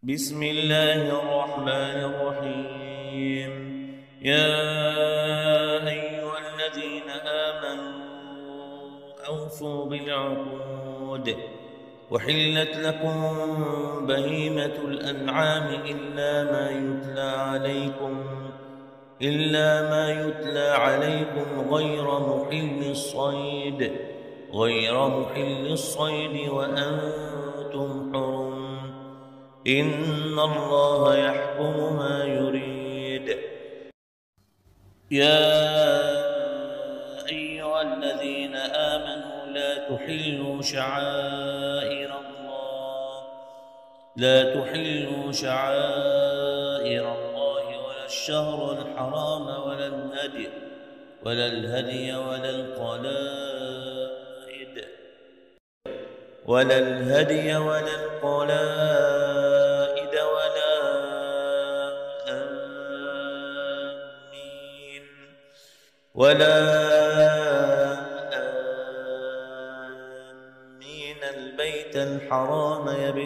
بسم الله الرحمن الرحيم. يا أيها الذين آمنوا أوفوا بالعقود وحلت لكم بهيمة الأنعام إلا ما يتلى عليكم غير محل الصيد وأنتم حرم. إن الله يحكم ما يريد. يا أيها الذين آمنوا لا تحلوا شعائر الله ولا الشهر الحرام ولا الهدي ولا القلائد ولا آمين البيت الحرام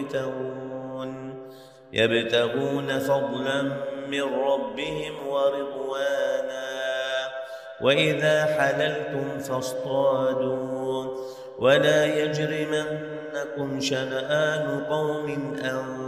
يبتغون فضلا من ربهم ورضوانا. وإذا حللتم فاصطادوا ولا يجرمنكم شنآن قوم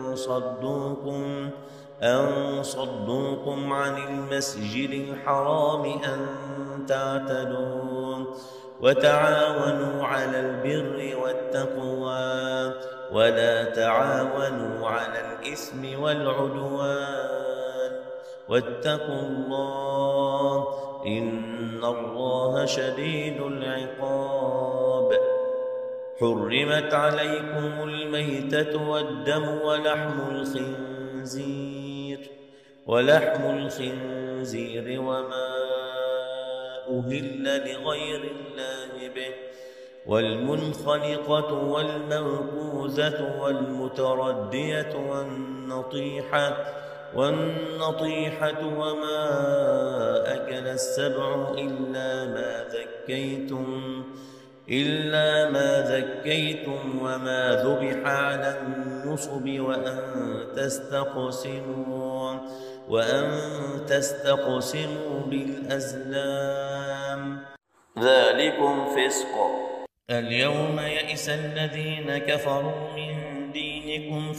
أن صدوكم عن المسجد الحرام أن تعتدوا. وتعاونوا على البر والتقوى ولا تعاونوا على الإثم والعدوان. واتقوا الله إن الله شديد العقاب. حرمت عليكم الميتة والدم ولحم الخنزير وما أهل لغير الله به والمنخنقة والموقوذة والمتردية والنطيحة وما أكل السبع إلا ما ذكيتم وما ذبح على النصب وأن تستقسموا بالأزلام ذلكم فسق. اليوم يئس الذين كفروا من دينكم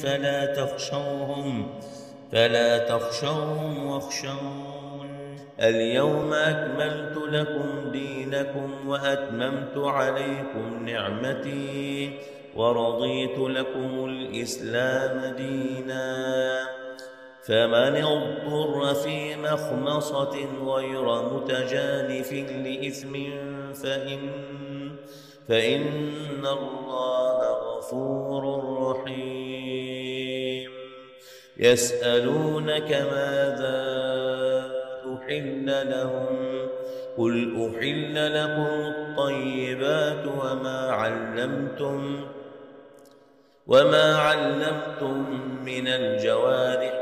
فلا تخشوهم واخشون. اليوم أكملت لكم دينكم وأتممت عليكم نعمتي ورضيت لكم الإسلام دينا. فمن اضطر في مخمصة غير متجانف لإثم فإن الله غفور رحيم. يسألونك ماذا أحل لهم قل أحل لكم الطيبات وما علمتم من الجوارح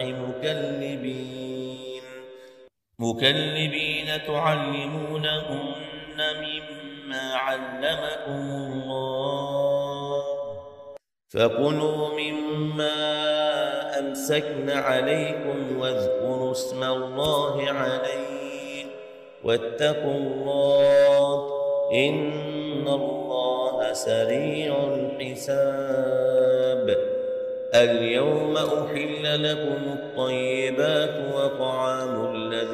مكلبين تعلمونهن مما علمكم الله فكلوا مما أمسكن عليكم واذكروا اسم الله عليه واتقوا الله إن الله سريع الحساب. اليوم أحل لكم الطيبات وطعام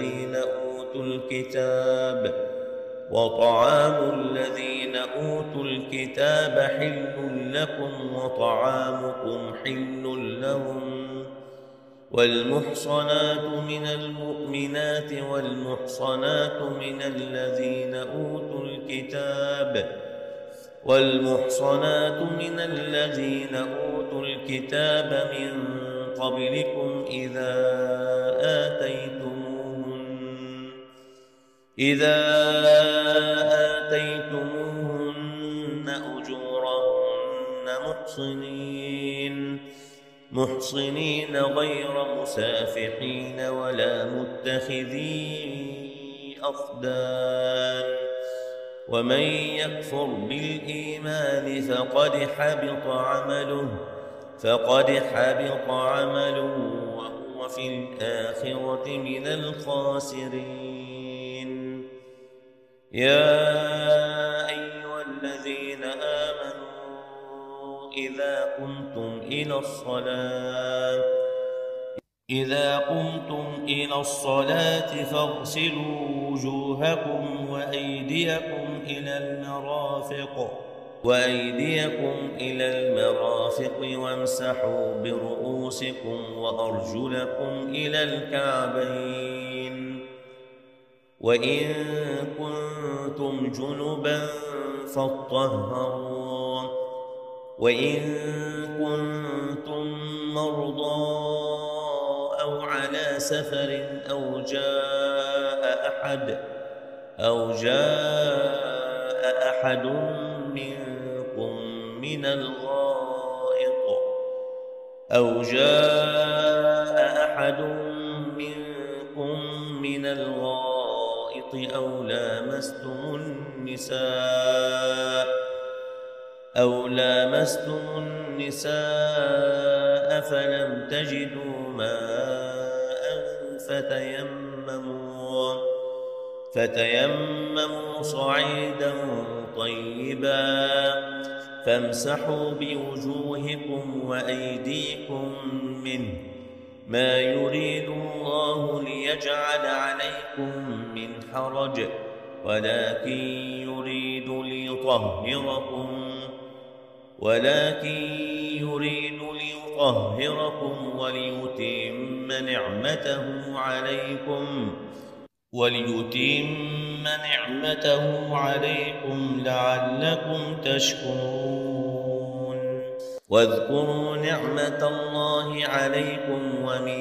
الذين أوتوا الكتاب حل لكم وطعامكم حل لهم. والمحصنات من المؤمنات والمحصنات من الذين أوتوا الكتاب من قبلكم إذا آتيتموهن أجورهن محصنين غير مسافحين ولا متخذي أخدان. ومن يكفر بالإيمان فقد حبط عمله فقد حبط عمله وهو في الآخرة من الخاسرين. يا أيها الذين آمنوا إذا قمتم إلى الصلاة فاغسلوا وجوهكم وأيديكم إلى المرافق وامسحوا برؤوسكم وأرجلكم إلى الكعبين، وإن كنتم جنبا فاطهروا، وإن كنتم مرضى أو على سفر أو جاء أحد منكم من الغائط أو لامستم النساء فلم تجدوا ماء فتيمموا صعيدا طيبا فامسحوا بوجوهكم وأيديكم منه، ما يريد الله ليجعل عليكم من حرج، ولكن يريد ليطهركم وليتم نعمته عليكم لعلكم تشكرون. واذكروا نعمة الله عليكم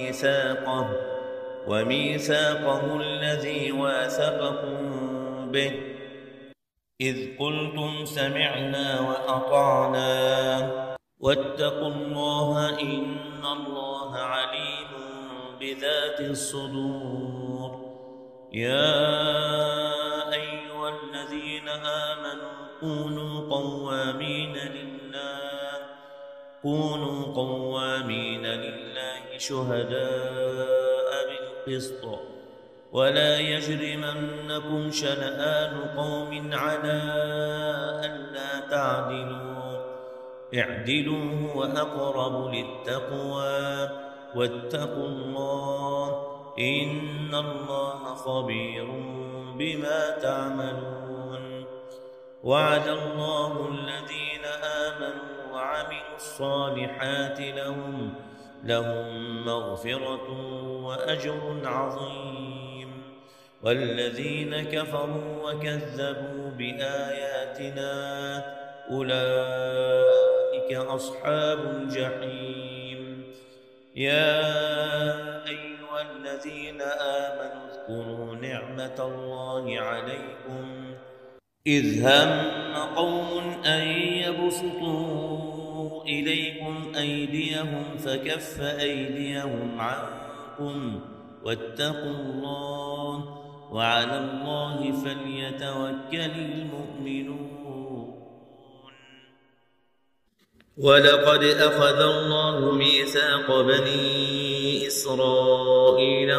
وميثاقه الذي واثقكم به إذ قلتم سمعنا وأطعنا واتقوا الله إن الله عليم بذات الصدور. يا أيها الذين آمنوا كونوا قوامين لله شهداء بالقسط، ولا يجرمنكم شنآن قوم على ألا تعدلوا، اعدلوا هو أقرب للتقوى، واتقوا الله إن الله خبير بما تعملون. وعد الله الذين آمنوا وعملوا الصالحات لهم مغفرة وأجر عظيم، والذين كفروا وكذبوا بآياتنا أولئك أصحاب الجحيم. يا أيها الذين آمنوا اذكروا نعمة الله عليكم إذ هم قوم أن يبسطوا إليكم أيديهم فكف أيديهم عنكم، واتقوا الله وعلى الله فليتوكل المؤمنون. ولقد أخذ الله ميثاق بني إسرائيل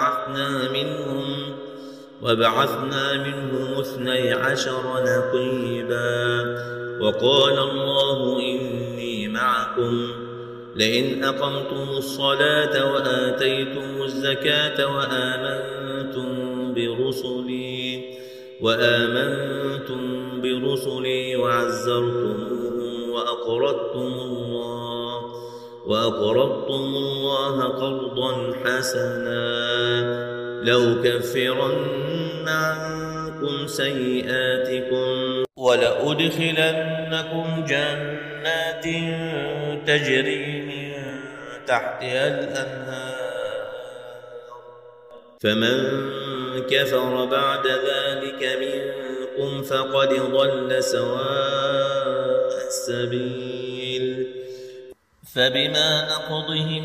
وبعثنا منهم 12 نقيبا، وقال الله إني معكم لئن أقمتم الصلاة وآتيتم الزكاة وآمنتم برسلي وعزرتموهم وأقرضتم الله قرضا حسنا لأكفرن عنكم سيئاتكم ولأدخلنكم جنات تجري من تحتها الأنهار، فمن كفر بعد ذلك منكم فقد ضل سواء السبيل. فبما نقضهم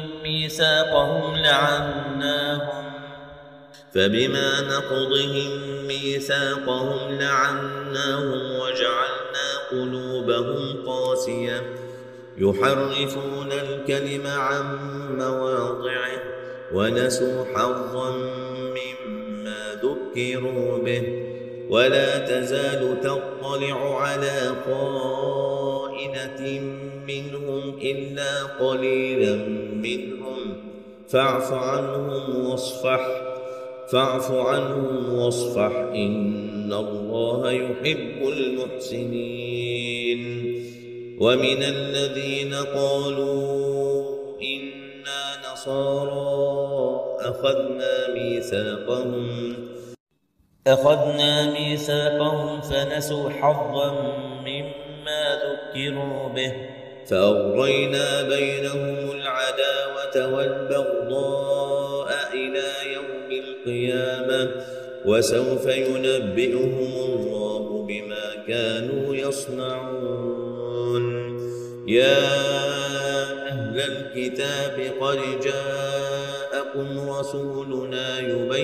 ميثاقهم لعناهم وجعلنا قلوبهم قاسية، يحرفون الكلم عن مواضعه ونسوا حظا مما ذكروا به ولا تزال تطلع على خائنة منهم إلا قليلا منهم فاعف عنهم واصفح إن الله يحب المحسنين ومن الذين قالوا إنا نصارى أخذنا ميثاقهم فنسوا حظا مما ذكروا به فأغرينا بينهم العداوة والبغضاء إلى يوم القيامة وسوف ينبئهم الله بما كانوا يصنعون يا أهل الكتاب قد جاءكم رسولنا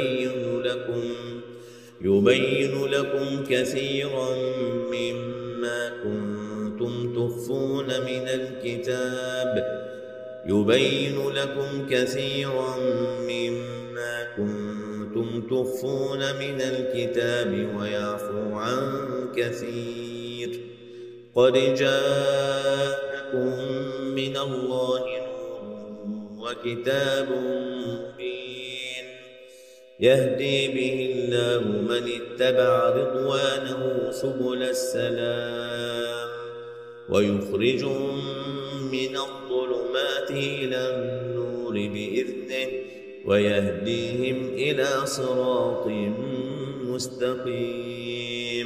يبين لكم كثيرا مما كنتم تخفون من الكتاب ويعفو عن كثير قد جاءكم من الله نور وكتاب مبين يهدي به الله من اتبع رضوانه سبل السلام ويخرجهم من الظلمات إلى النور بإذنه ويهديهم إلى صراط مستقيم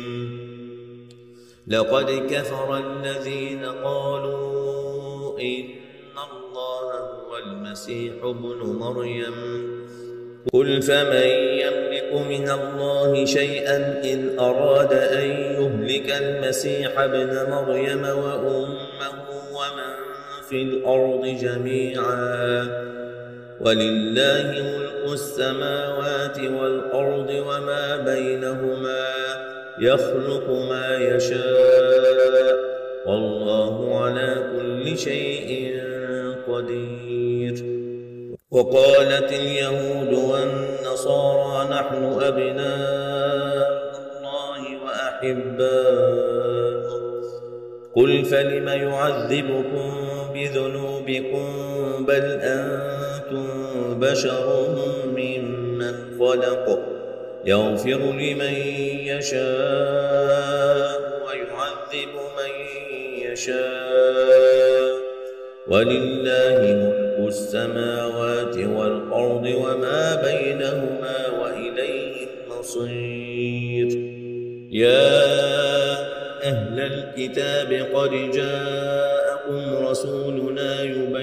لقد كفر الذين قالوا إن الله هو المسيح ابن مريم قل فمن يملك من الله شيئا إن أراد أن يهلك المسيح ابن مريم وأمه ومن في الأرض جميعا ولله ملك السماوات والأرض وما بينهما يخلق ما يشاء والله على كل شيء قدير وقالت اليهود والنصارى نحن أبناء الله وأحباؤه قل فلم يعذبكم بذنوبكم بل أنتم بشر ممن خلق يغفر لمن يشاء ويعذب من يشاء ولله ملك السماوات والأرض وما بينهما وإليه المصير يا أهل الكتاب قد جاءكم رسولنا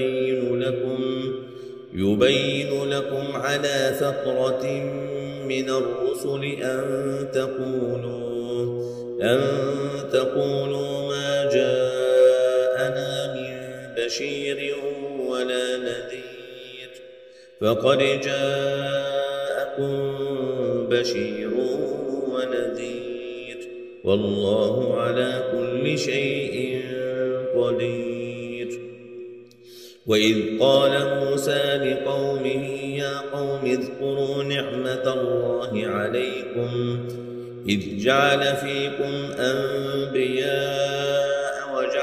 يبين لكم على فترة من الرسل أن تقولوا ما جاءنا من بشير ولا نذير فقد جاءكم بشير ونذير والله على كل شيء قدير وإذ قال موسى لقومه يا قوم اذكروا نعمة الله عليكم إذ جعل فيكم أنبياء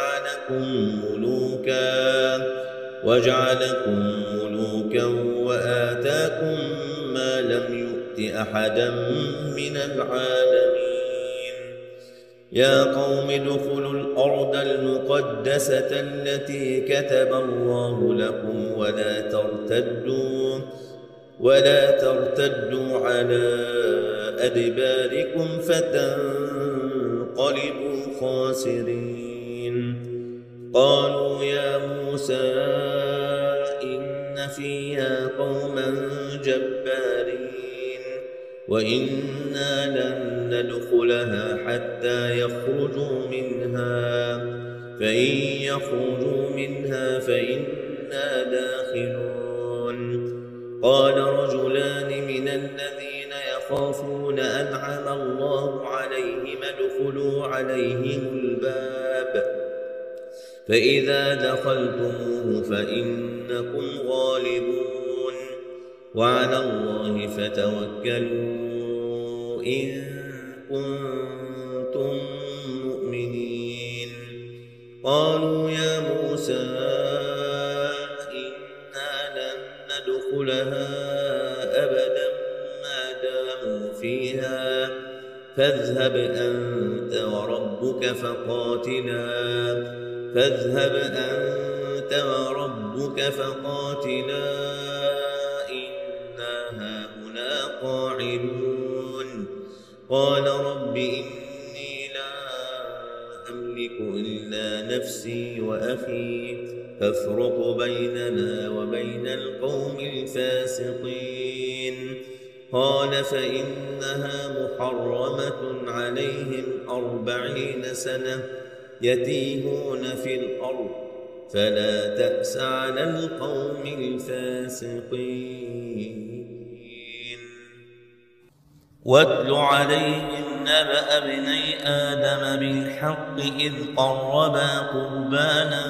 وجعلكم ملوكا وآتاكم ما لم يؤت أحدا من العالمين يا قوم ادخلوا الأرض المقدسة التي كتب الله لكم ولا ترتدوا على أدباركم فتنقلبوا خاسرين قالوا يا موسى إن فيها قوما جبارين وإنا لن ندخلها حتى يخرجوا منها فإن يخرجوا منها فإنا داخلون قال رجلان من الذين يخافون أنعم الله عليهم ادخلوا عليهم الباب فإذا دخلتموه فإنكم غالبون وعلى الله فتوكلوا إن كنتم مؤمنين. قالوا يا موسى إنا لن ندخلها أبدا ما داموا فيها فاذهب أنت وربك فقاتلا إنا هاهنا قاعدون. قال رب إني لا أملك إلا نفسي وأخي فافرق بيننا وبين القوم الفاسقين. قال فإنها محرمة عليهم 40 سنة يتيهون في الأرض فلا تأس على القوم الفاسقين. واتل عليهم نبأ ابني آدم بالحق إذ قربا قربانا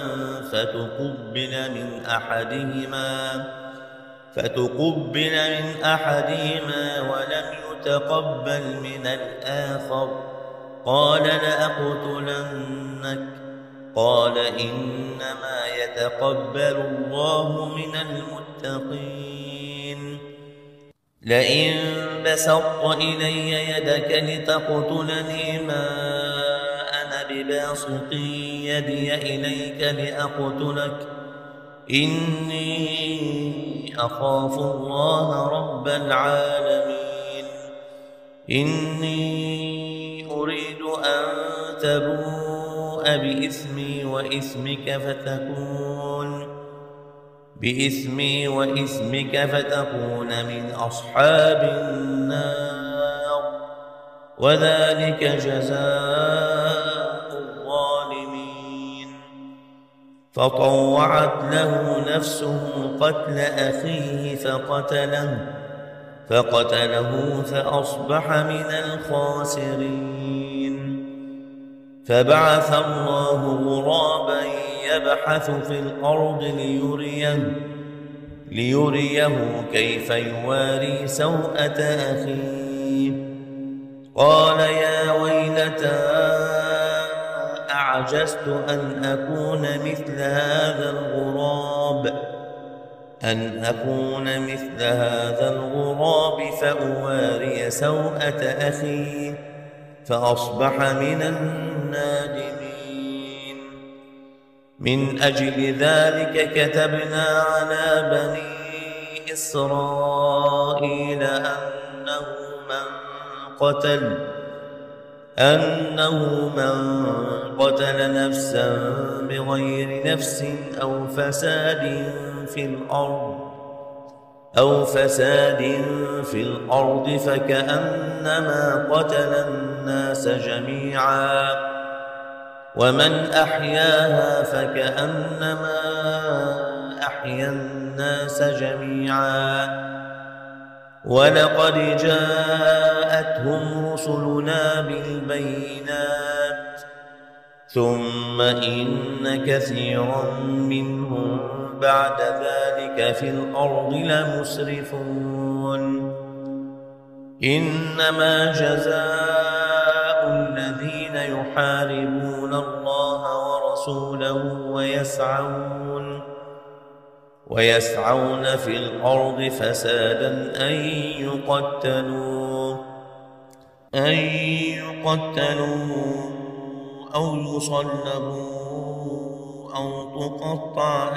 فتقبل من أحدهما ولم يتقبل من الآخر قال لأقتلنك. قال إنما يتقبل الله من المتقين. لئن بسطت إلي يدك لتقتلني ما أنا بباسط يدي إليك لأقتلك إني أخاف الله رب العالمين. إني أريد أن تبوء بإثمي وإثمك فتكون من أصحاب النار وذلك جزاء الظالمين. فطوعت له نفسه قتل أخيه فقتله فأصبح من الخاسرين. فبعث الله غرابا يبحث في الأرض ليريه كيف يواري سوءة أخيه. قال يا ويلتى أعجزت أن أكون مثل هذا الغراب فأواري سوءة أخي فأصبح من النادمين. من أجل ذلك كتبنا على بني إسرائيل أنه من قتل نفسا بغير نفس أو فساد في الأرض فكأنما قتل الناس جميعا ومن أحياها فكأنما أحيا الناس جميعا. ولقد جاءتهم رسلنا بالبينات ثم إن كثيرا منهم بعد ذلك في الأرض لمسرفون. إنما جزاء الذين يحاربون الله ورسوله ويسعون في الأرض فسادا أن يقتلوا أو يصلبوا أو تقطع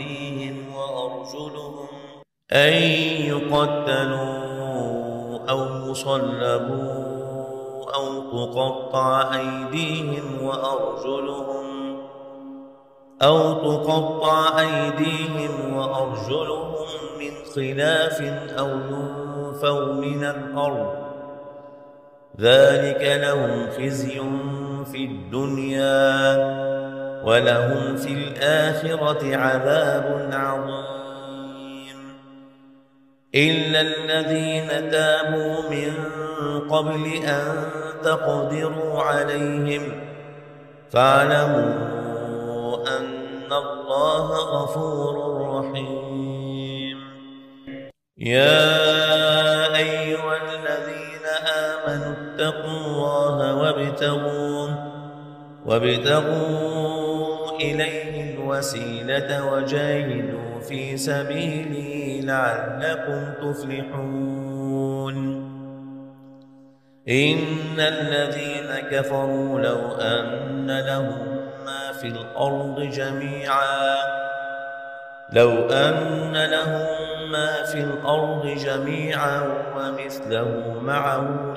أيديهم وأرجلهم من خلاف أو ينفوا من الأرض ذلك لهم خزي في الدنيا ولهم في الآخرة عذاب عظيم. إلا الذين تابوا من قبل أن تقدروا عليهم فاعلموا أن الله غفور رحيم. يا أيها الذين آمنوا اتقوا الله وابتغوا إليه الوسيلة وجاهدوا في سبيله لعلكم تفلحون. إن الذين كفروا لو أن لهم ما في الأرض جميعا ومثله معه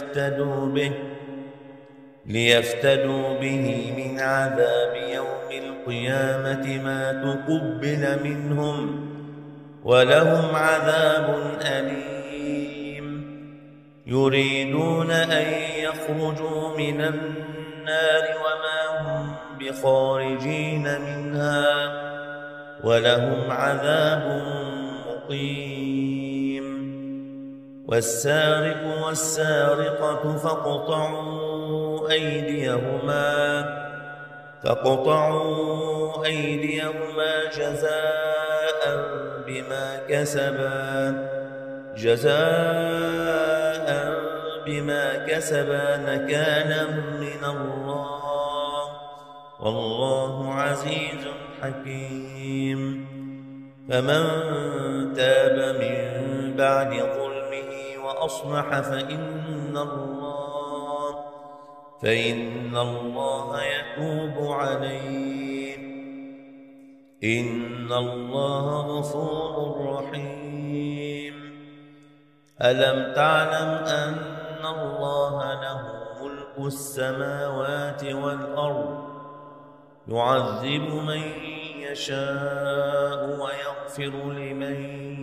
ليفتدوا به من عذاب يوم القيامة ما تقبل منهم ولهم عذاب أليم. يريدون أن يخرجوا من النار وما هم بخارجين منها ولهم عذاب مقيم. والسارق والسارقة فاقطعوا أيديهما جزاء بما كسبا نكالا من الله والله عزيز حكيم. فمن تاب من بعد ظلمه وأصلح فإن الله يتوب عليه إن الله غفور رحيم. ألم تعلم أن الله له ملك السماوات والأرض يعذب من يشاء ويغفر لمن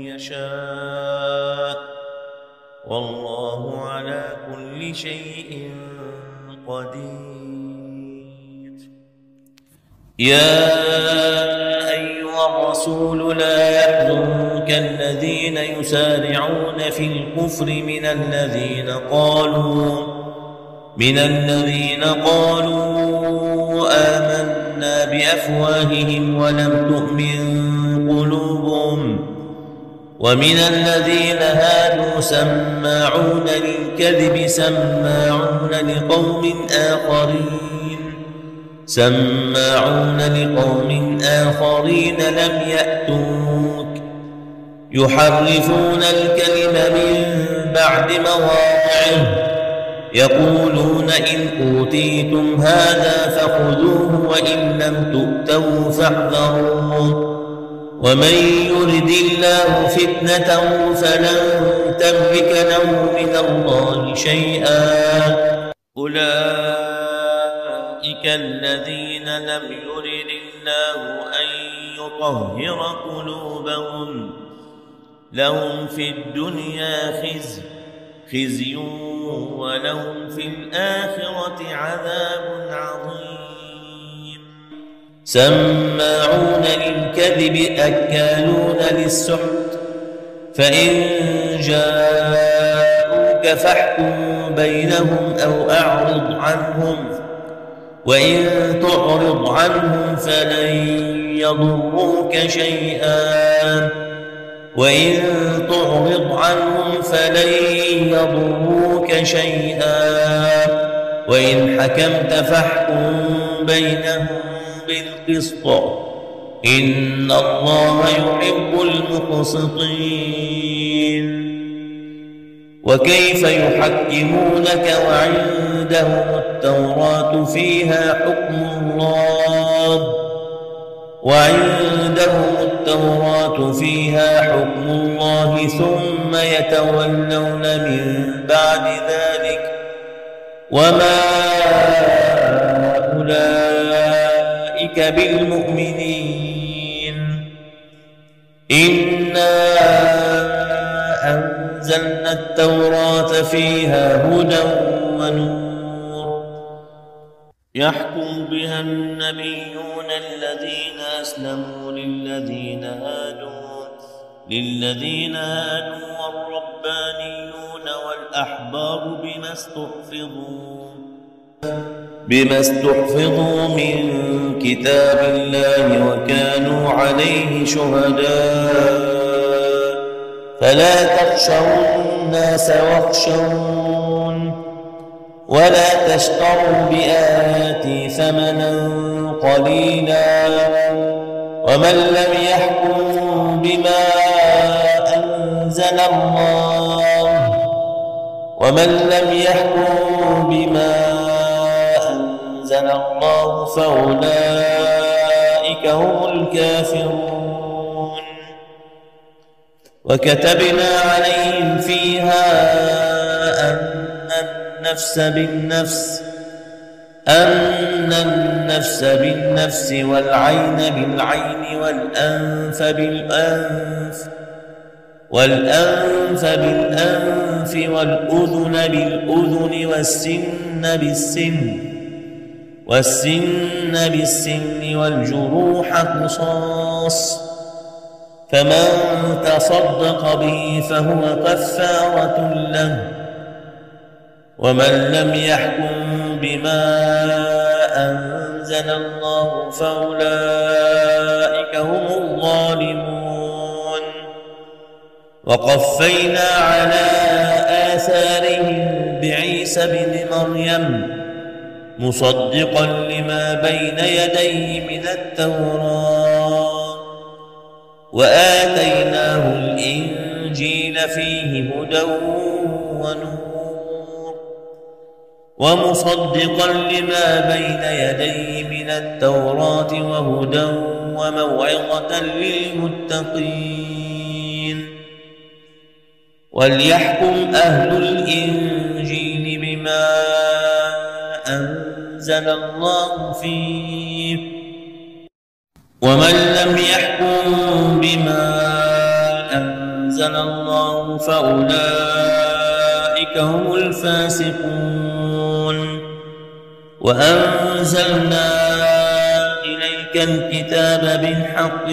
يشاء والله على كل شيء قدير. يا أيها الرسول لا يحزنك الذين يسارعون في الكفر من الذين قالوا آمنا بأفواههم ولم تؤمن قلوبهم ومن الذين هادوا سماعون للكذب سماعون لقوم آخرين لم يأتوك يحرفون الكلم من بعد مواضعه يقولون إن أوتيتم هذا فخذوه وإن لم تؤتوا فاحذروا ومن يرد الله فتنته فلن تملك له من الله شيئا. أولئك الذين لم يرد الله أن يطهر قلوبهم لهم في الدنيا خزي ولهم في الآخرة عذاب عظيم. سماعون للكذب أكالون للسحت فإن جاءوك فاحكم بينهم أو أعرض عنهم وإن تعرض عنهم فلن يضروك شيئا وإن حكمت فاحكم بينهم بالقسط إن الله يحب المقسطين. وكيف يحكمونك وعندهم التوراة فيها حكم الله ثم يتولون من بعد ذلك وما أولئك بالمؤمنين. إنا أنزلنا التوراة فيها هدى ونور يحكم بها النبيون الذين أسلموا للذين هادوا والربانيون والأحبار بما استحفظوا من كتاب الله وكانوا عليه شهداء فلا تخشوا الناس واخشون ولا تشتروا بآياتي ثمنا قليلا ومن لم يحكم بما أنزل الله فأولئك هم الكافرون. وكتبنا عليهم فيها أن النفس بالنفس والعين بالعين والأنف بالأنف والأذن بالأذن والسن بالسن والجروح قصاص فمن تصدق به فهو كفارة له ومن لم يحكم بما أنزل الله فأولئك هم الظالمون. وقفينا على آثارهم بعيسى بن مريم مصدقا لما بين يديه من التوراة وآتيناه الإنجيل فيه هدى ونور ومصدقا لما بين يديه من التوراة وهدى وموعظة للمتقين. وليحكم أهل الإنجيل بما أنزل الله فيه ومن لم يحكم بما أنزل الله فأولئك هم الفاسقون. وأنزلنا إليك الكتاب بالحق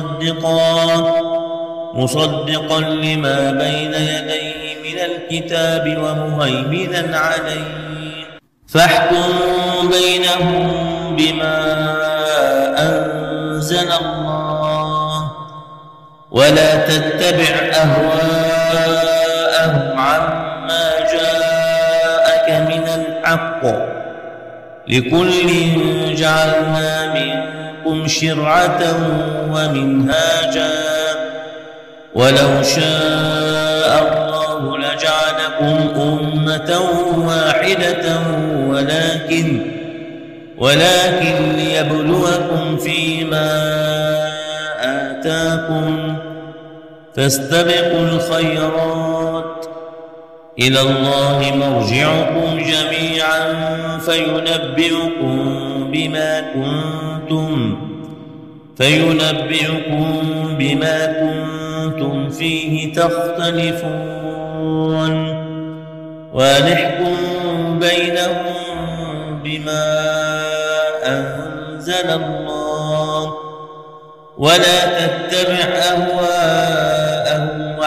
مصدقا لما بين يديه من الكتاب ومهيمنا عليه فاحكم بينهم بما أنزل الله ولا تتبع أهواءهم عما جاءك من الحق لكل جعلنا منكم شرعة ومنهاجا ولو شاء الله لجعلكم أمة واحدة ولكن ليبلوكم فيما آتاكم فاستبقوا الخيرات إلى الله مرجعكم جميعا فينبئكم بما كنتم فيه تختلفون. ونحكم بينهم بما أنزل الله ولا تتبع أهواءهم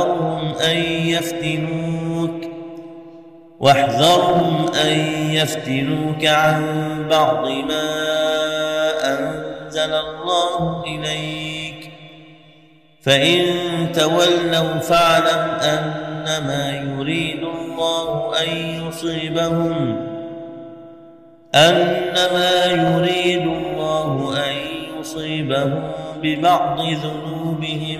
واحذرهم أن يفتنوك عن بعض ما أنزل الله إليك فإن تولوا فاعلم أنما يريد الله أن يصيبهم ببعض ذنوبهم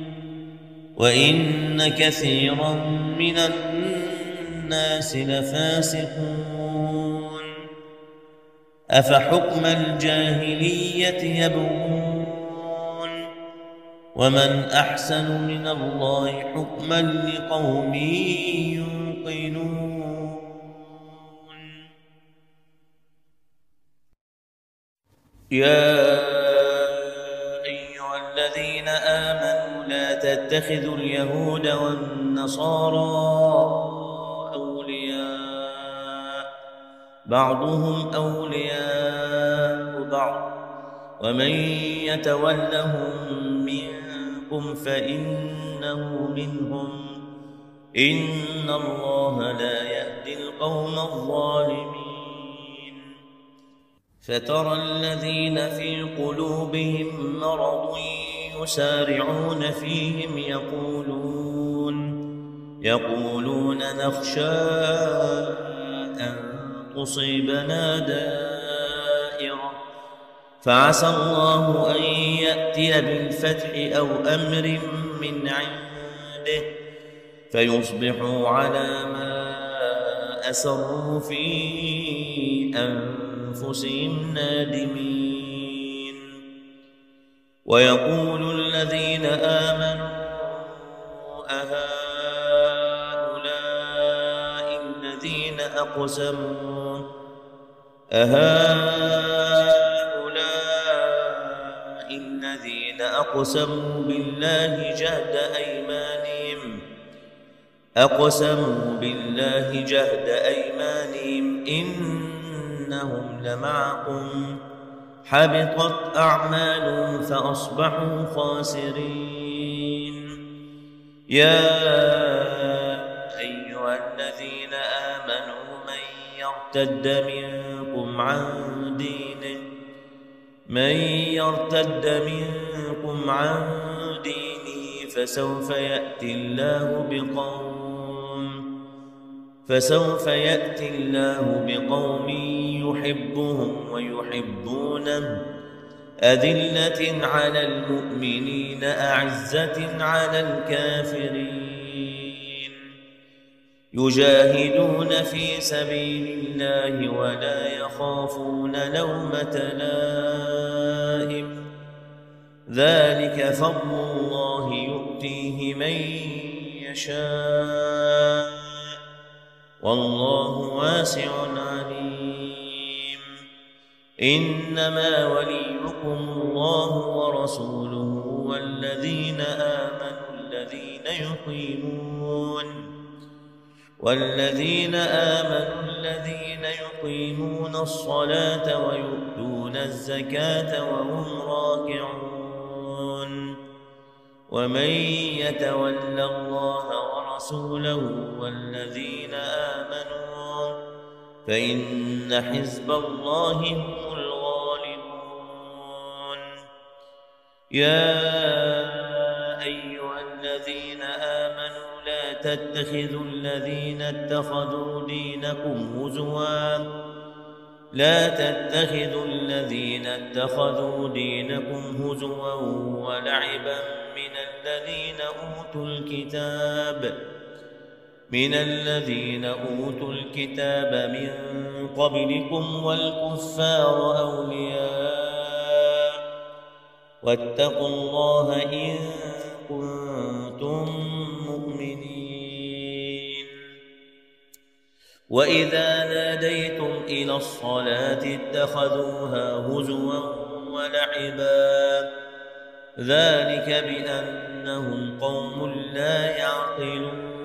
وإن كثيرا من الناس لفاسقون. أفحكم الجاهلية يبغون ومن أحسن من الله حكما لقوم يوقنون. يا أيها الذين آمنوا لا تتخذوا اليهود والنصارى أولياء بعضهم أولياء بعض ومن يتولهم منكم فإنه منهم إن الله لا يهدي القوم الظالمين. فترى الذين في قلوبهم مرض يسارعون فيهم يقولون نخشى أن تصيبنا دائرة فعسى الله أن يأتي بالفتح أو أمر من عنده فيصبحوا على ما أسروا في أنفسهم نادمين. ويقول الذين آمنوا أهؤلاء الذين أقسموا بالله جهد أيمانهم إنهم لمعكم حبطت أعمالهم فأصبحوا خاسرين. يا أيها الذين آمنوا من يرتد منكم عن دينه فسوف يأتي الله بقوم يحبهم ويحبونه أذلة على المؤمنين أعزة على الكافرين يجاهدون في سبيل الله ولا يخافون لومة لائم ذلك فضل الله يؤتيه من يشاء والله واسع عليم. إنما وليكم الله ورسوله والذين آمنوا الذين يقيمون الصلاة ويؤتون الزكاة وهم راكعون. ومن يتول الله ورسوله والذين آمنوا فإن حزب الله هم الغالبون. يا أيها الذين آمنوا لا تتخذوا الذين اتخذوا دينكم هزوا ولعبا من الذين أوتوا الكتاب من قبلكم والكفار أولياء واتقوا الله إن كنتم مؤمنين. وإذا ناديتم إلى الصلاة اتخذوها هزوا ولعبا ذلك بأنهم قوم لا يعقلون.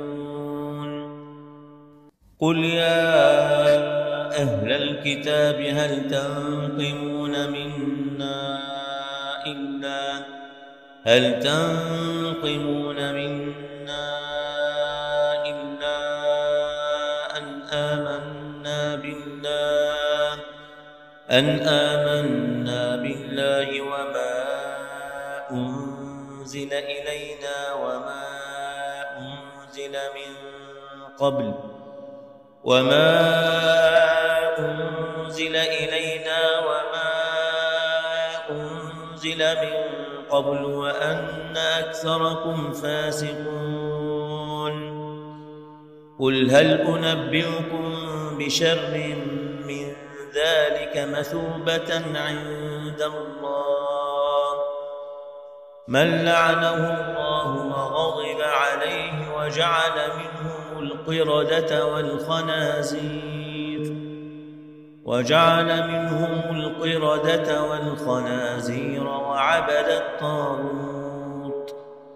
قل يا أهل الكتاب هل تنقمون منا إلا أن آمنا بالله وما أنزل إلينا وما أنزل من قبل وأن أكثركم فاسقون. قل هل أنبئكم بشر من ذلك مثوبة عند الله من لعنه الله وغضب عليه وجعل منهم القردة والخنازير وعبد الطاغوت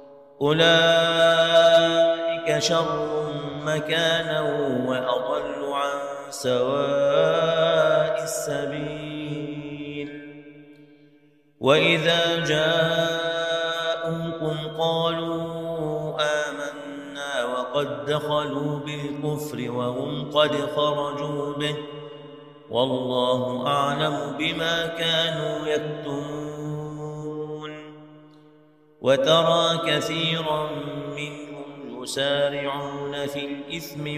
أولئك شر مكانا وأضل عن سواء السبيل. وإذا جاءوكم قالوا آمنا وقد دخلوا بالكفر وهم قد خرجوا به والله أعلم بما كانوا يكتمون. وترى كثيرا منهم يسارعون في الإثم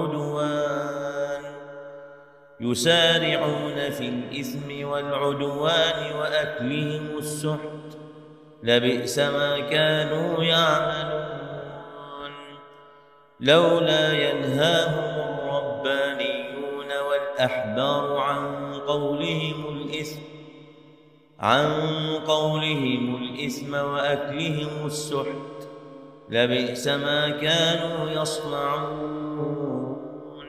والعدوان وأكلهم السحت، لبئس ما كانوا يعملون. لولا ينهاهم الربانيون والأحبار عن قولهم الإثم وأكلهم السحت، لبئس ما كانوا يصنعون.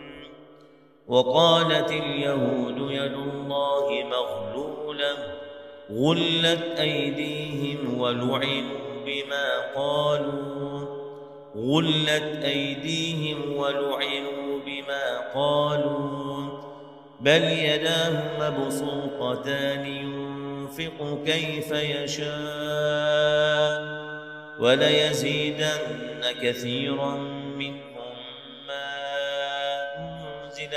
وقالت اليهود يد الله مغلولة غلت أيديهم ولعنوا بما قالوا بل يداه مبسوطتان ينفق كيف يشاء وليزيدن كثيرا منهم ما أنزل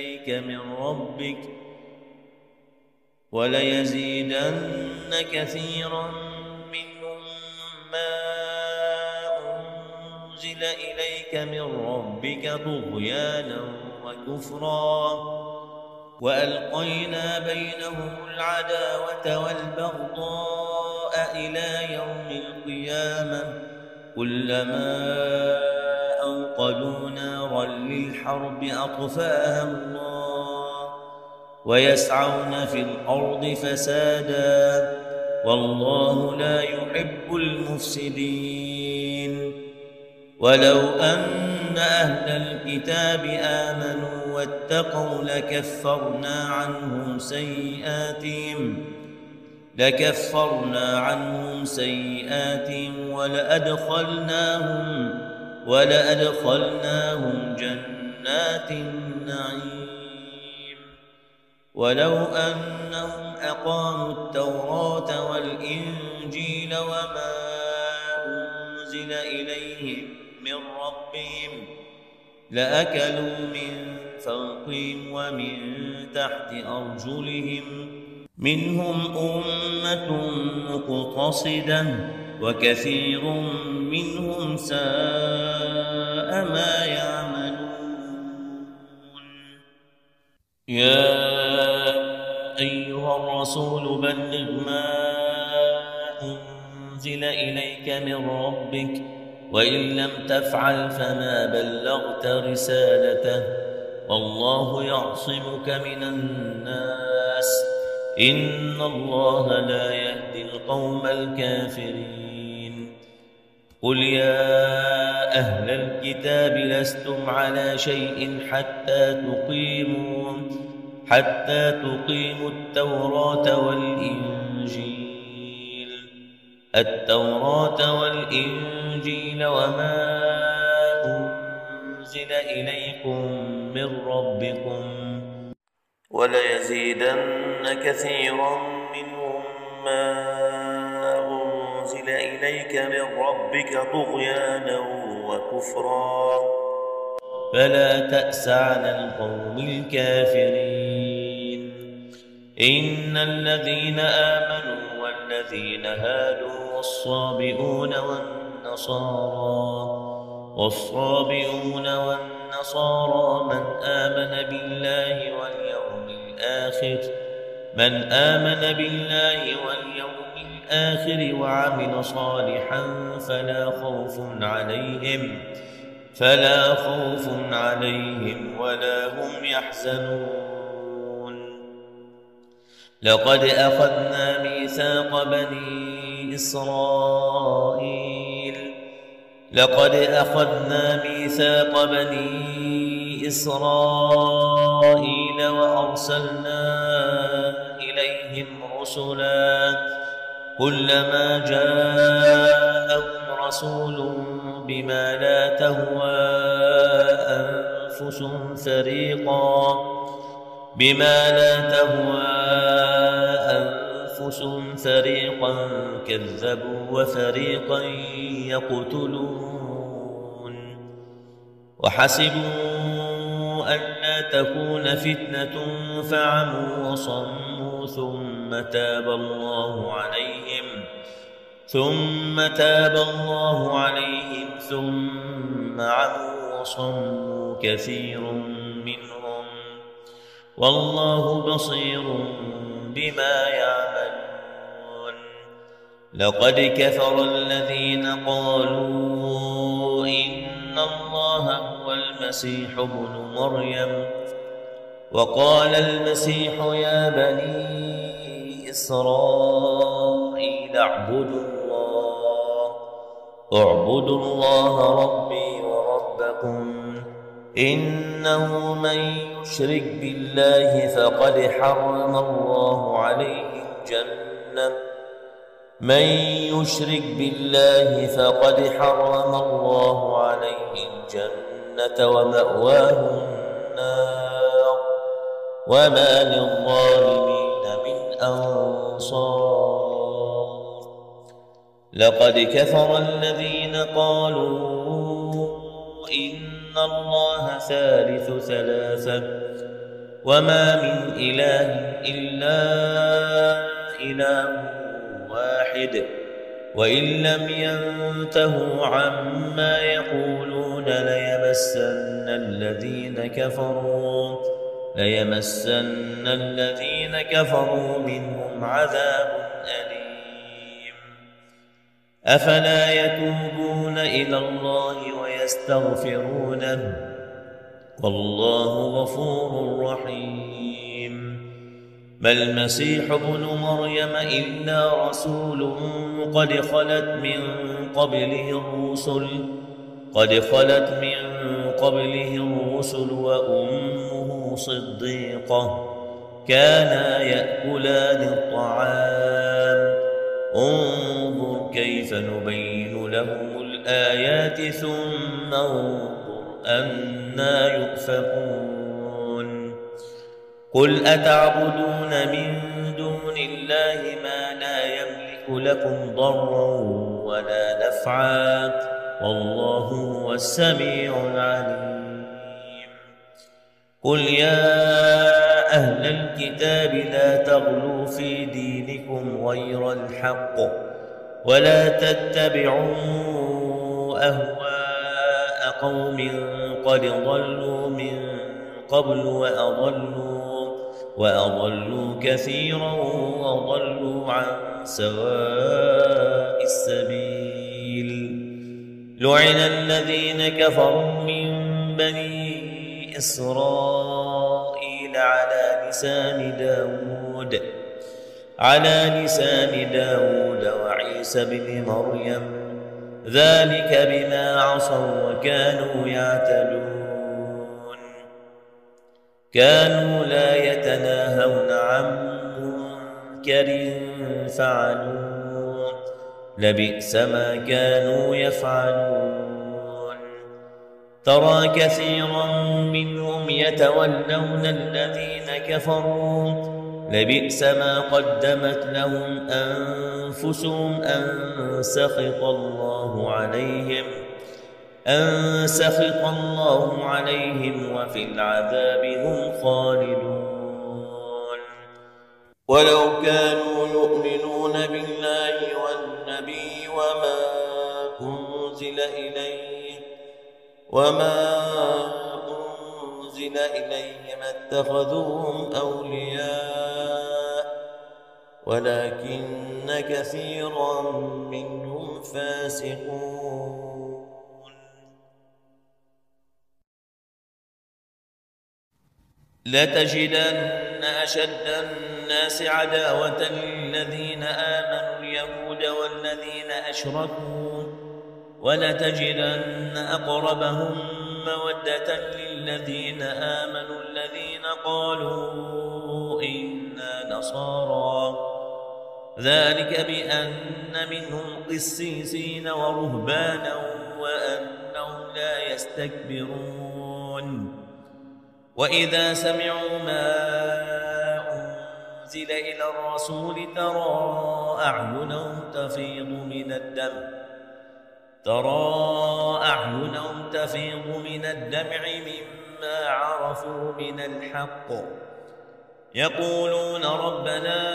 إليك من ربك طغيانا وكفرا، وألقينا بينهم العداوة والبغضاء إلى يوم القيامة، كلما أوقدوا نارا للحرب أطفاها الله، ويسعون في الأرض فسادا، والله لا يحب المفسدين. ولو أن أهل الكتاب آمنوا واتقوا لكفرنا عنهم سيئاتهم ولأدخلناهم جنات النعيم. ولو أنهم أقاموا التوراة والإنجيل وما أنزل إليهم من ربهم لأكلوا من فوقهم ومن تحت أرجلهم، منهم أمة مقتصدة وكثير منهم ساء ما يعملون. يا أيها الرسول بلغ ما أنزل إليك من ربك، وإن لم تفعل فما بلغت رسالته، والله يعصمك من الناس، إن الله لا يهدي القوم الكافرين. قل يا أهل الكتاب لستم على شيء حتى تقيموا التوراة والإنجيل وما أنزل إليكم من ربكم، وليزيدن كثيرا منهم ما أنزل إليك من ربك طغيانا وكفرا، فلا تأس على القوم الكافرين. إن الذين آمنوا والذين هادوا والصابئون والنصارى من آمن بالله واليوم الآخر وعمل صالحا فلا خوف عليهم ولا هم يحزنون. لقد أخذنا ميثاق بني إسرائيل وأرسلنا إليهم رسلا، كلما جاءهم رسول بما لا تهوى أنفسهم فريقا كذبوا وفريقا يقتلون. وحسبوا ألا تكون فتنة فعموا وصموا ثم تاب الله عليهم ثم عموا وصموا كثير منهم والله بصير بما يعملون. لقد كفر الذين قالوا إن الله هو المسيح ابن مريم وقال المسيح يا بني إسرائيل اعبدوا الله ربي وربكم إنه من يشرك بالله فقد حرم الله عليه الجنة ومأواه النار وما للظالمين من أنصار. لقد كفر الذين قالوا إن الله ثالث ثلاثة وما من إله إلا إله واحد وإن لم ينتهوا عما يقولون ليمسن الذين كفروا منهم عذاب أليم. أفلا يتوبون إلى الله ويستغفرونه والله غفور رحيم. ما المسيح ابن مريم إلا رسول قد خلت من قبله الرسل وأمه صديقة كانا يأكلان الطعام انظر كيف نبين لهم الآيات ثم انظر أنى يؤفكون. قل أتعبدون من دون الله ما لا يملك لكم ضرا ولا نفعا والله هو السميع العليم. قل يا أهل الكتاب لا تغلوا في دينكم غير الحق ولا تتبعوا أهواء قوم قد ضلوا من قبل وأضلوا كثيرا وضلوا عن سواء السبيل. لعن الذين كفروا من بني إسرائيل على لسان داود وعيسى بن مريم ذلك بما عصوا وكانوا يعتدون. كانوا لا يتناهون عن منكر فعلوه لبئس ما كانوا يفعلون. ترى كثيرا منهم يتولون الذين كفروا لبئس ما قدمت لهم أنفسهم أن سخط الله عليهم وفي العذاب هم خالدون. ولو كانوا يؤمنون بالله والنبي وما أنزل إليه ما اتخذوهم أولياء ولكن كثيرا منهم فاسقون. لتجدن أشد الناس عداوة للذين آمنوا اليهود والذين أشركوا ولتجدن أقربهم مودة للذين آمنوا الذين قالوا إنا نصارى ذلك بأن منهم قسيسين ورهبانا وأنهم لا يستكبرون. وإذا سمعوا ما أنزل إلى الرسول ترى أعينهم تفيض من الدمع مما عرفوا من الحق يقولون ربنا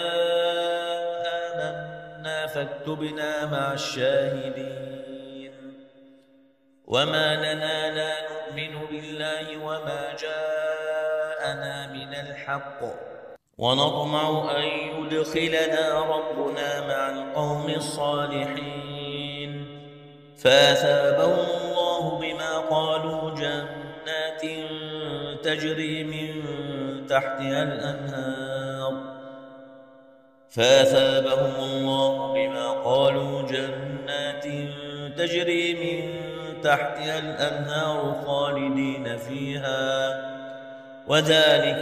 آمنا فاكتبنا مع الشاهدين وما لنا لا نؤمن بالله وما جاءنا من الحق ونطمع أن يدخلنا ربنا مع القوم الصالحين فأثابهم الله بما قالوا جنات تجري من تحتها الأنهار خالدين فيها وذلك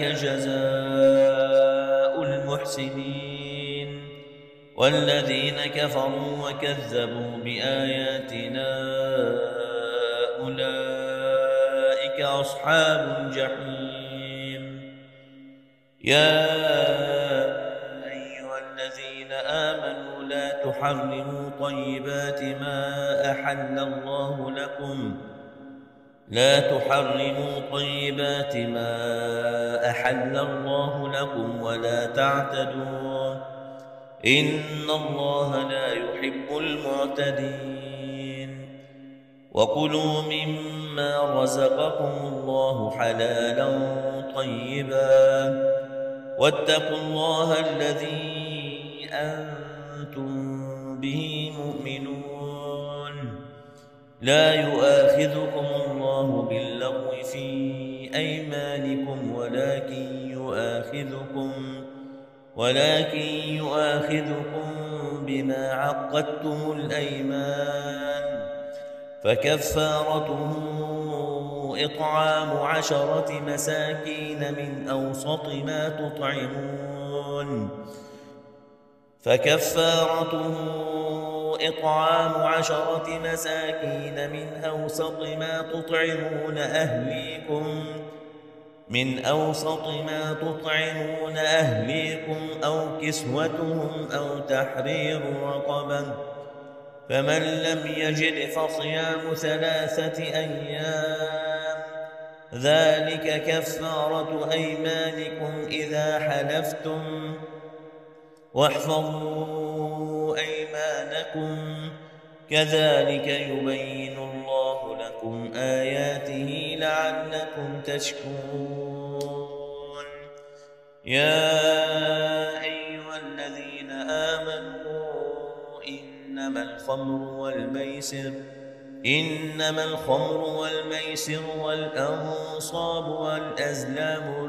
جزاء المحسنين والذين كفروا وكذبوا بآياتنا أولئك أصحاب الجحيم يا أيها الذين آمنوا لا تحرموا طيبات ما أحل الله لكم ولا تعتدوا إن الله لا يحب المعتدين وكلوا مما رزقكم الله حلالا طيبا واتقوا الله الذي أنتم به مؤمنون لا يؤاخذكم الله باللغو في أيمانكم ولكن يؤاخذكم بما عقدتم الأيمان فكفارته إطعام 10 مساكين من أوسط ما تطعمون أهليكم أو كسوتهم أو تحرير رقبة فمن لم يجد فصيام 3 أيام ذلك كفارة أيمانكم إذا حلفتم واحفظوا أيمانكم كذلك يبين الله لكم آياته لعلكم تشكرون يا أيها الذين آمنوا إنما الخمر والميسر والأنصاب والأزلام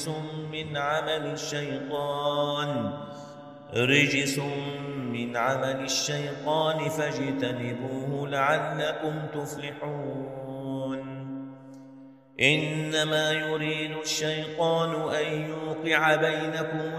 رجس من عمل الشيطان فاجتنبوه لعلكم تفلحون إنما يريد الشيطان أن يوقع بينكم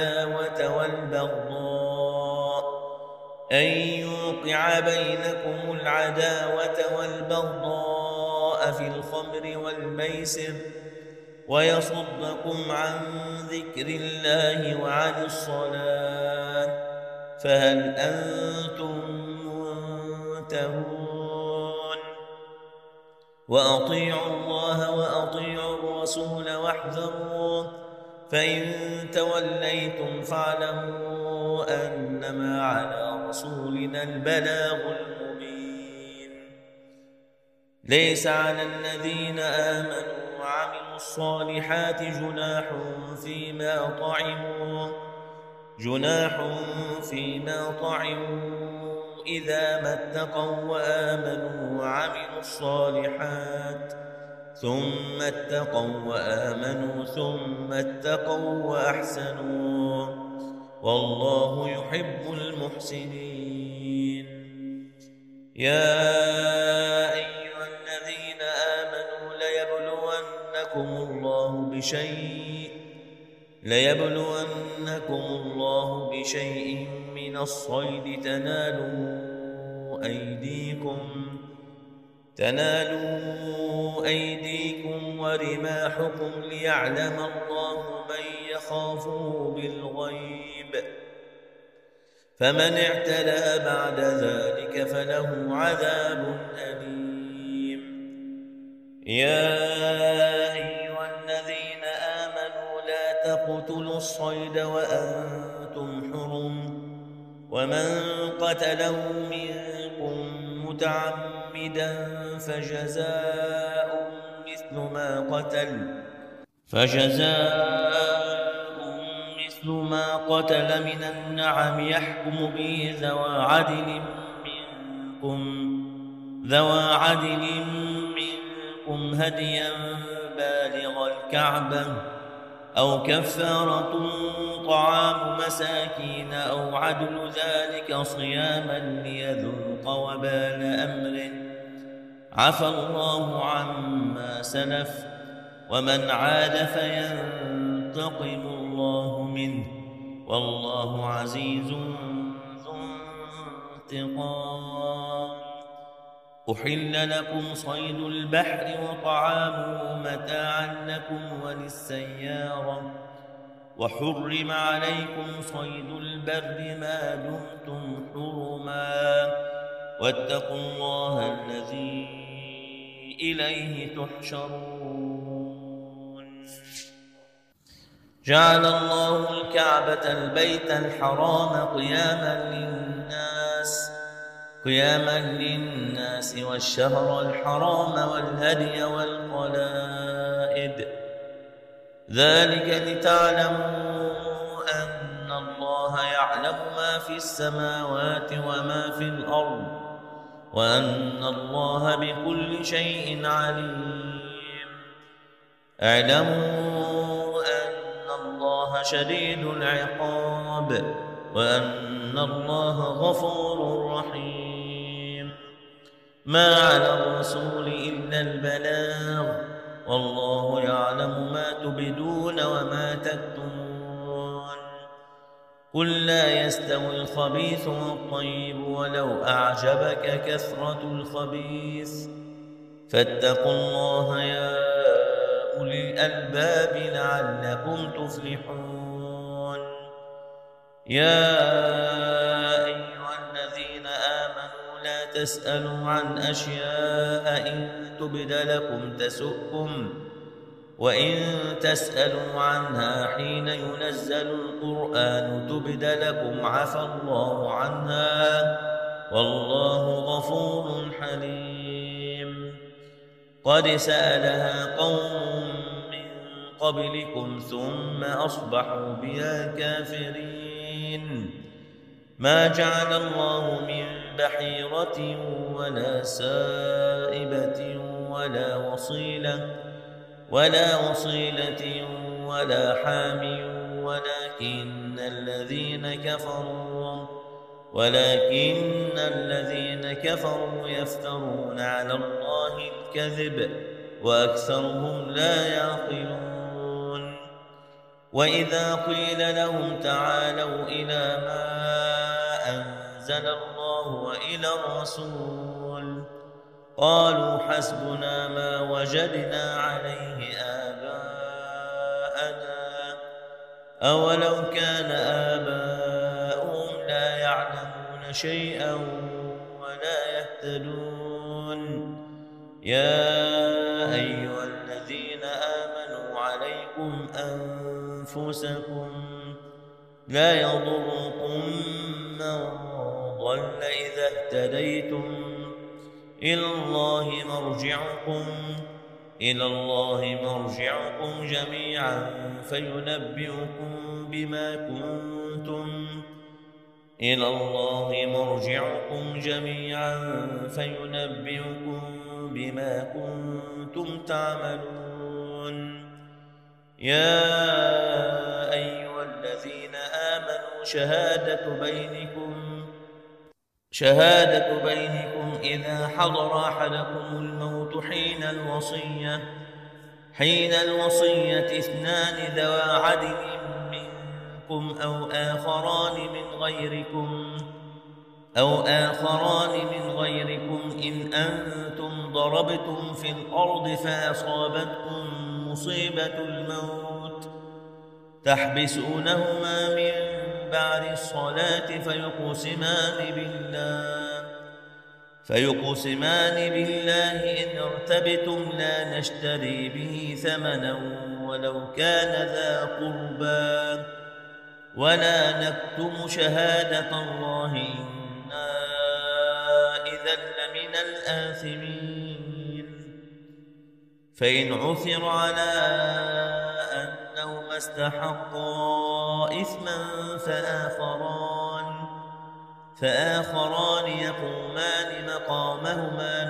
العداوة والبغضاء في الخمر والميسر ويصدكم عن ذكر الله وعن الصلاة فهل أنتم منتهون وأطيعوا الله وأطيعوا الرسول واحذروا فإن توليتم فاعلموا أنما على رسولنا البلاغ المبين ليس على الذين آمنوا وعملوا الصالحات جناح فيما طعموا إذا ما اتقوا وآمنوا وعملوا الصالحات ثم اتقوا وأحسنوا والله يحب المحسنين يا أيها الذين آمنوا ليبلونكم الله بشيء من الصيد تنالوا أيديكم ورماحكم ليعلم الله من يخافه بالغيب فمن اعتدى بعد ذلك فله عذاب أليم يا الصيد وأنتم حرم ومن قتله منكم متعمدا فجزاء مثل ما قتل من النعم يحكم به ذوى عدل منكم هديا بالغ الكعبة أو كفارة طعام مساكين أو عدل ذلك صياما ليذوق وبال أمره عفى الله عما سلف ومن عاد فينتقم الله منه والله عزيز ذو انتقام. أحل لكم صيد البحر وطعامه متاعا لكم وللسيارة وحرم عليكم صيد البر ما دمتم حرما واتقوا الله الذي إليه تحشرون. جعل الله الكعبة البيت الحرام قياما للناس والشهر الحرام والهدي والقلائد ذلك لتعلموا أن الله يعلم ما في السماوات وما في الأرض وأن الله بكل شيء عليم. اعلموا أن الله شديد العقاب وأن الله غفور رحيم. ما على الرسول إلا البلاغ والله يعلم ما تبدون وما تكتمون. قل لا يستوي الخبيث والطيب ولو أعجبك كثرة الخبيث فاتقوا الله يا أولي الألباب لعلكم تفلحون. يا أيها الذين آمنوا لا تسألوا عن أشياء إن تبد لكم تسؤكم وإن تسألوا عنها حين ينزل القرآن تبد لكم عفى الله عنها والله غفور حليم. قد سألها قوم من قبلكم ثم أصبحوا بها كافرين. ما جعل الله من بحيرة ولا سائبة ولا وصيلة ولا حام ولكن الذين كفروا يفترون على الله الكذب وأكثرهم لا يعقلون. وإذا قيل لهم تعالوا إلى ما أنزل الله وإلى الرسول قالوا حسبنا ما وجدنا عليه آباءنا أولو كان آباؤهم لا يعلمون شيئا ولا يهتدون. يا أيها الذين آمنوا عليكم أنفسكم لا يضركم من ضل إذا اهتديتم إلى الله مرجعكم جميعا فينبئكم بما كنتم تعملون. يا أيها الذين آمنوا شهادة بينكم إذا حضر أحدكم الموت حين الوصية اثنان ذوى عدل منكم أو آخران من غيركم إن أنتم ضربتم في الأرض فأصابتكم مصيبة الموت تحبسونهما من بعد الصلاة فيقسمان بالله إن ارتبتم لا نشتري به ثمنا ولو كان ذا قربى ولا نكتم شهادة الله إنا إذا لمن الآثمين فإن عثر على أنهما استحقا إثما فآخران يقومان مقامهما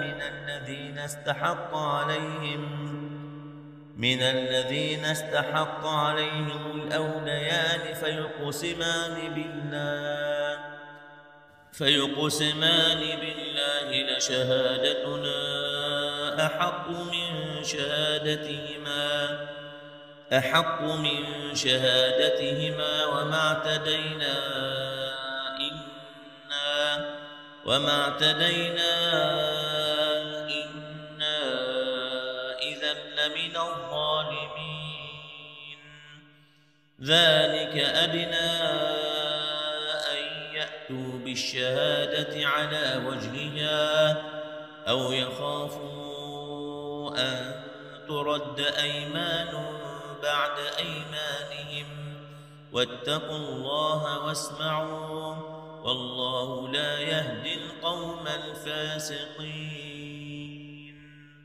من الذين استحق عليهم الأوليان فيقسمان بالله لشهادتنا أحق من شهادتهما وما اعتدينا إنا إذا لمن الظالمين ذلك أدنى أن يأتوا بالشهادة على وجهها أو يخافوا أن ترد أيمان بعد أيمانهم واتقوا الله واسمعوا والله لا يهدي القوم الفاسقين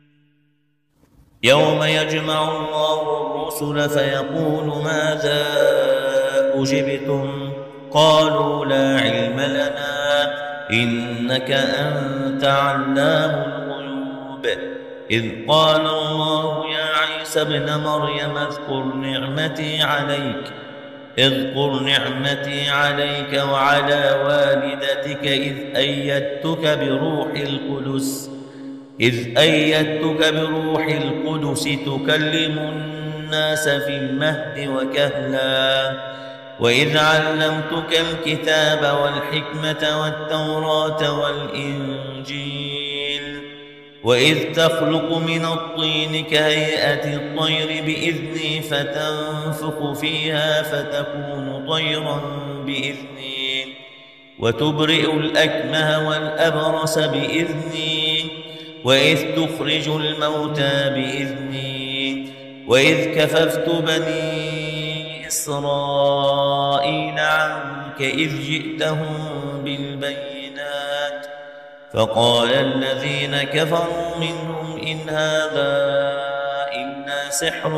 يوم يجمع الله الرسل فيقول ماذا أجبتم قالوا لا علم لنا إنك أنت علام الغيوب إذ قال الله يا عيسى ابن مريم اذكر نعمتي عليك وعلى والدتك إذ أيدتك بروح القدس تكلم الناس في المهد وكهلا وإذ علمتك الكتاب والحكمة والتوراة والإنجيل وإذ تخلق من الطين كهيئة الطير بإذني فتنفخ فيها فتكون طيرا بإذني وتبرئ الأكمه والأبرص بإذني وإذ تخرج الموتى بإذني وإذ كففت بني إسرائيل عنك إذ جئتهم بالبينات فقال الذين كفروا منهم إن هذا إلا سحر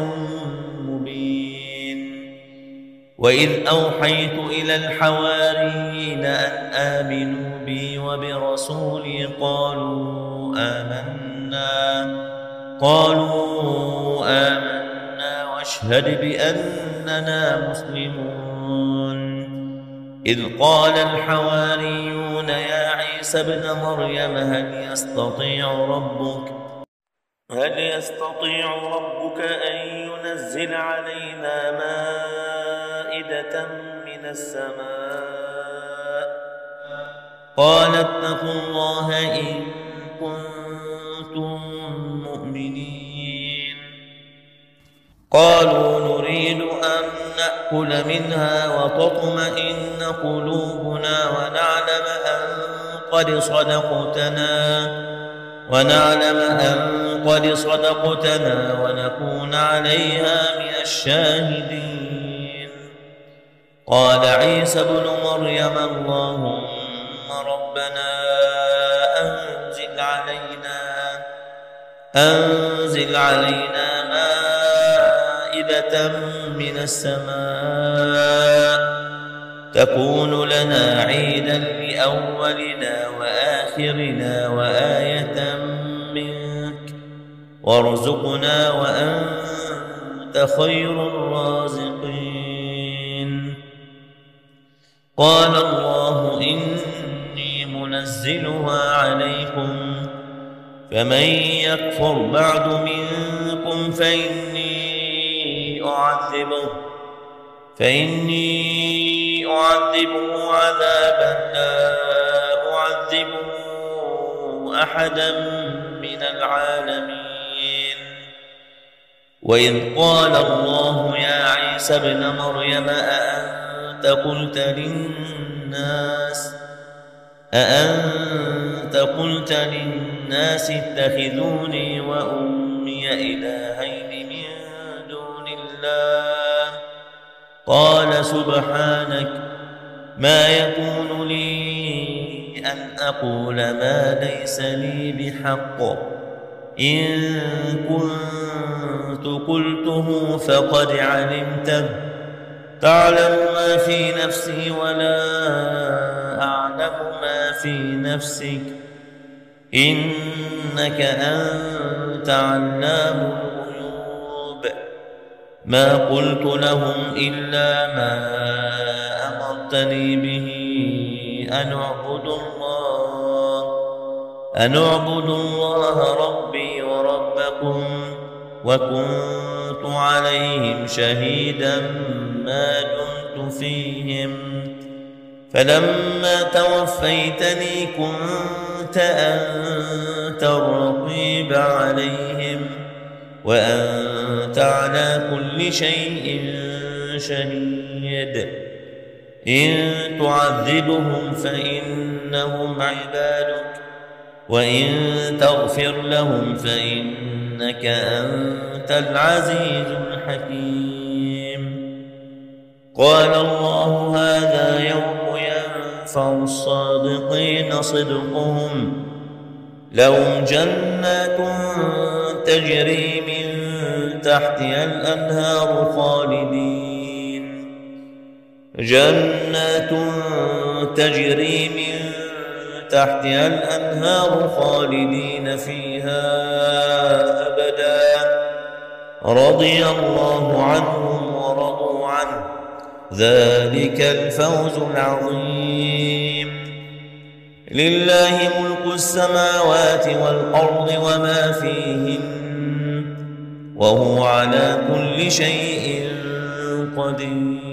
مبين وإذ أوحيت إلى الحواريين أن آمنوا بي وبرسولي قالوا آمنا واشهد بأننا مسلمون إذ قال الحواريون يا عيسى ابن مريم هل يستطيع ربك أن ينزل علينا مائدة من السماء قال اتقوا الله إن كنتم مؤمنين قالوا نريد أن نأكل منها وتطمئن قلوبنا ونعلم أن قد صدقتنا ونكون عليها من الشاهدين قال عيسى ابن مريم اللهم ربنا أنزل علينا مائدة من السماء تكون لنا عيدا لأولنا وآخرنا وآية منك وارزقنا وأنت خير الرازقين قال الله إني منزلها عليكم فمن يكفر بعد منكم فإني أعذبه عذابا لا أعذبه أحدا من العالمين وإذ قال الله يا عيسى ابن مريم أأنت أنت قلت للناس اتخذوني وأمي إلهين من دون الله قال سبحانك ما يكون لي أن أقول ما ليس لي بحق إن كنت قلته فقد علمته تعلم ما في نفسي ولا أعلم ما في نفسك إنك أنت علام الغيوب ما قلت لهم إلا ما أمرتني به أن اعبدوا الله ربي وربكم وكنت عليهم شهيدا ما دمت فيهم فلما توفيتني كنت أنت الرقيب عليهم وأنت على كل شيء شهيد إن تعذبهم فإنهم عبادك وإن تغفر لهم فإنك أنت العزيز الحكيم قال الله هذا يوم ينفع الصادقين صدقهم لهم جنات تجري من تحتها الأنهار خالدين فيها أبدا رضي الله عنهم ورضوا عنه ذلك الفوز العظيم لله ملك السماوات والأرض وما فيهن وهو على كل شيء قدير